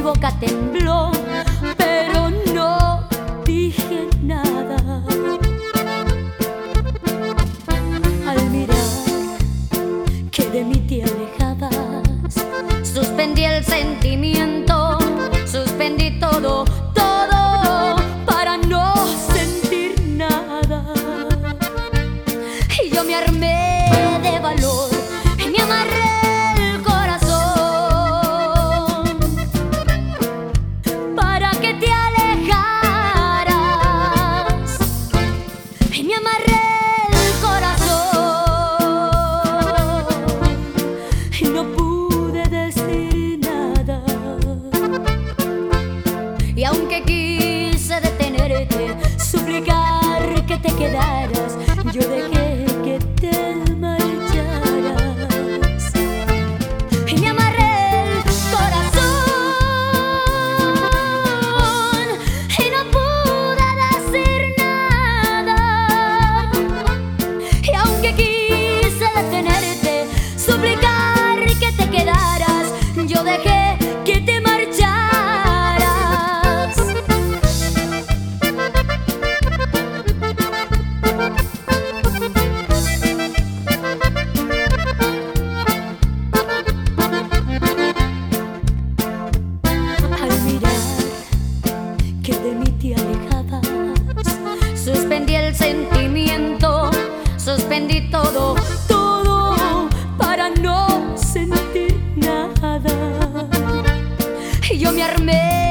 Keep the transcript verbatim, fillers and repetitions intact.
boca tembló, pero no dije nada. Al mirar que de mí te alejabas, suspendí el sentimiento, suspendí todo, todo para no sentir nada. Y yo me armé de valor y me amarré el corazón para que te alejaras. Y me amarré el corazón y no pude decir nada. Y aunque quise detenerte, suplicar que te quedaras, yo dejé que te marcharas. Y me amarré el corazón y no pude decir nada. Y aunque quise detenerte, suplicar que te quedaras, yo dejé que te marcharas. Suspendí el sentimiento, suspendí todo, todo para no sentir nada. Y yo me armé